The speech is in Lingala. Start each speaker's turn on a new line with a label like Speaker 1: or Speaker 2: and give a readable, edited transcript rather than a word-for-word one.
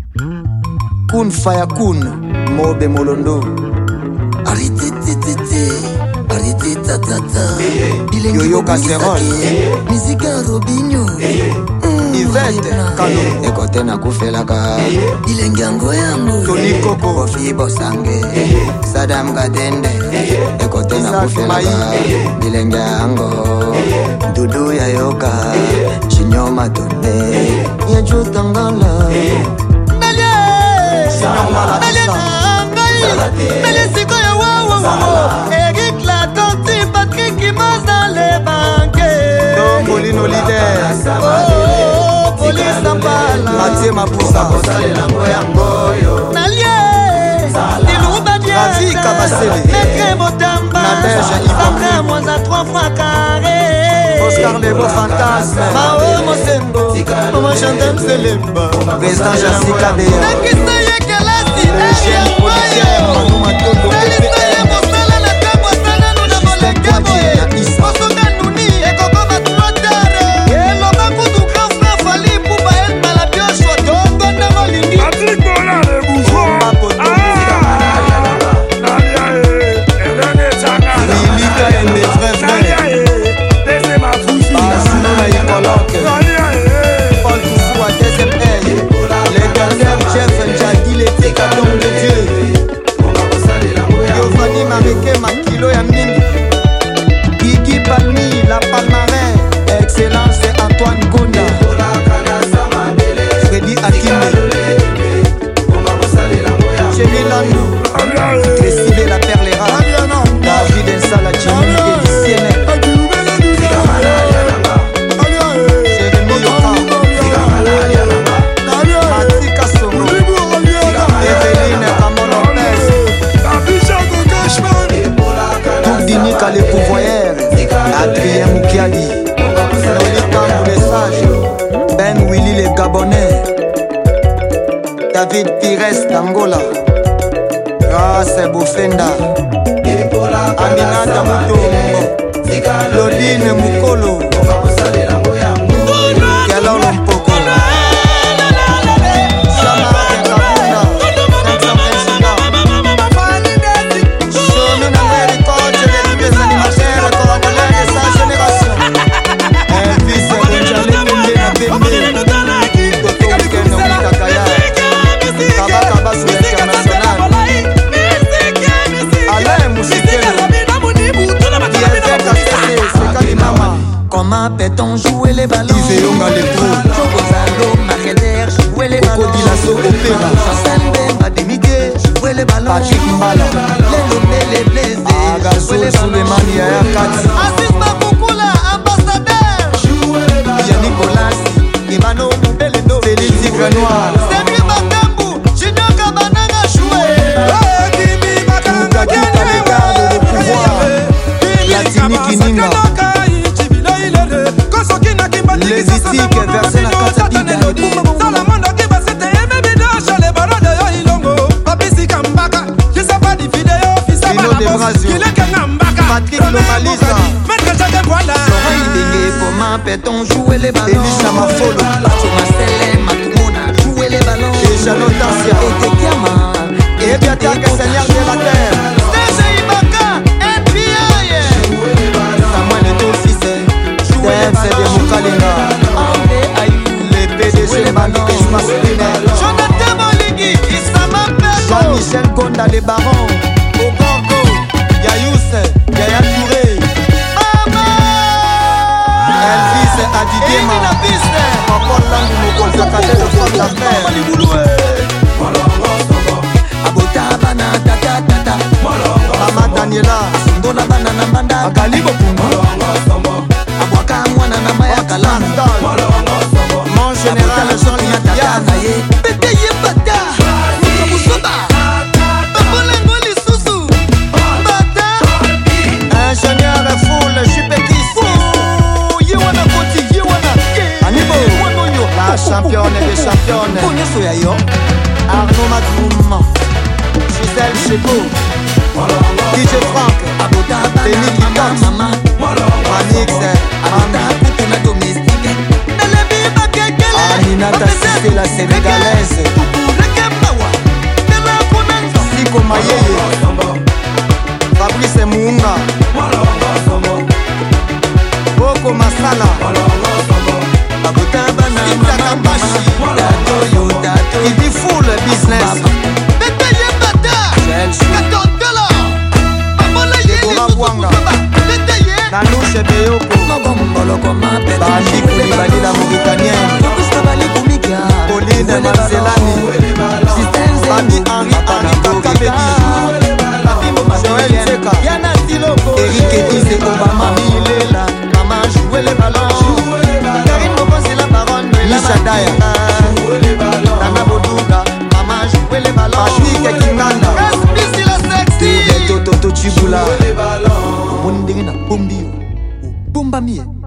Speaker 1: Kun Faya Kun, Mobe Molondo.
Speaker 2: Arrêtez, arrêtez, tata.
Speaker 1: Yoyo Casserole.
Speaker 2: Musique Robinho.
Speaker 1: Yvette Kano. Ekote na kufelaka.
Speaker 2: Bilengango yango.
Speaker 1: Tony Koko.
Speaker 2: Kofi Bosange.
Speaker 1: Sadam Gadende. Ekote na kufelaka. Bilengango. Dudu Yayoka. Chinyoma Tonde. Yajo Tangala.
Speaker 2: Melisiko ya wawo Eric Latanti Patrick Kimas dans les banquets
Speaker 1: Don Bolino leader
Speaker 2: Police Ambala
Speaker 1: Mathieu Mapoussa
Speaker 2: Nalie Ilouba
Speaker 1: Ravi Kabasele
Speaker 2: Maître Motamba
Speaker 1: Nadège
Speaker 2: Sacré Moza 3 fois carré
Speaker 1: Oscar Lebo Fantasme
Speaker 2: Mao Mosembo Maman Chantal Selemba
Speaker 1: Président Jessica Béa
Speaker 2: Nakisa Yekelasi
Speaker 1: Le jeune policier Manu Matondo
Speaker 2: Nalisa ya Mosala na Kambo Sana Nuna Molekebo Mosoka Nuni Ekoko Matrotare Eloma Kutu Kafra Fali Puba El Malabioshwa Tongo Nango Lingi
Speaker 3: Patrick Bola le bouffon.
Speaker 1: Milika et mes vrais Basuno na Yikoloke Paul Koufou à deuxième aile L'éternel Jeff Njadi l'été Kadon de Dieu Giovanni Mareke Makilo ya mingi Guigui Palmi la Palmarin Excellence de Antoine Gonda Freddy Akime Chéri Landou Clécile la Perlera David Nsala Jimmy Elisienne Jérémy Yoka Matika Somo Eveline Ramon Lopez Tourdinika le pouvoyeur Adrien Moukiadi Nolikambu le sage Ben Willy le Gabonais David Pires d'Angola Grace Bofenda Aminata Mutombo Lodine Mukolo Kelolo Mpoko Samara Kabuna Vincent Président Chomi Nangeri Coach les animateurs congolais de sa génération Elvis Bonjale Pembe na Pembe Toto Weekend Mutakaya Kabaka Basu International Alain Mouchikelo
Speaker 2: Comment peut-on jouer les ballons?
Speaker 1: Iveonga les pros
Speaker 2: Jogozalo, Marqueter, jouer les ballons.
Speaker 1: Cocody Lasso Opéra
Speaker 2: Chancel Bemba, Demigué, jouer les ballons.
Speaker 1: Patrick Mbala
Speaker 2: Les nommés, les blessés, jouer
Speaker 1: Agazo
Speaker 2: les ballons.
Speaker 1: Souleymane Yaya Kati
Speaker 2: Assis Maboukoula, ambassadeur.
Speaker 1: Yannick Bolassi
Speaker 2: Emmanuel Moubelendo,
Speaker 1: Félix Tigre Noir
Speaker 2: Semi Makambu, Junior Kabananga, jouer.
Speaker 1: Moukaki Kalegard le pouvoir Latini Kininga Lévitique versé na Katabida Lino de Brazio Patrick Lomalisa
Speaker 2: Sorin Dengue, comment peut-on jouer les ballons?
Speaker 1: Elisa Mafolo
Speaker 2: Marcel Matoumona, jouer les ballons.
Speaker 1: Et Jano Tassia
Speaker 2: Et Tekiama,
Speaker 1: Et Biatak Seigneur de la Terre
Speaker 2: Serge Ibaka, FBI.
Speaker 1: Samuel Eto Fils Dance de Moukalinga
Speaker 2: André Ayou,
Speaker 1: Les PDG Manique Masculinaire
Speaker 2: Jonathan Moligi, Isama Pego.
Speaker 1: Jean-Michel Gonda les barons Ogorgo Yayous Yaya Touré
Speaker 2: Mama,
Speaker 1: Elvis Adidema
Speaker 2: Emina Piste.
Speaker 1: Papa Langu Mokonza Kate de Femme d'affaires
Speaker 2: Abota bana tata tata.
Speaker 1: Mama Daniela
Speaker 2: Ndona bana na mbanda.
Speaker 1: Akalibo Pungu
Speaker 2: Abwaka mwana na maya kalama.
Speaker 1: Mon général Jean-Luc Diaz
Speaker 2: Bete yebata. Musoba. Babolengo lisusu. Bata.
Speaker 1: Ingénieur Foule Chipekis
Speaker 2: Yewana koti, yewana.
Speaker 1: Anibo
Speaker 2: Wanoyo.
Speaker 1: La championne des championnes
Speaker 2: Konyeso ya yo.
Speaker 1: Arnaud Madoum Gisèle Chebo DJ Franck
Speaker 2: Abota bana
Speaker 1: Denis Kikam
Speaker 2: mama.
Speaker 1: Manix
Speaker 2: Abota kutu na domestique. Nelebi bakekele.
Speaker 1: Aminata Cissé la sénégalaise Charles Beyoko Bandi Koulibaly la Mauritanienne Pauline Marcelani Babi Henri Kakabedi Joël Tseka Eric Edise Obama Milela Maman jouer les ballons Karine Mokonzi la baronne Misha Daya Nana Boduga Maman jouer les ballons Patrick Kinganda
Speaker 2: Respisi la sexy
Speaker 1: Toto Chibula Mondenge na Bombi Bomba mie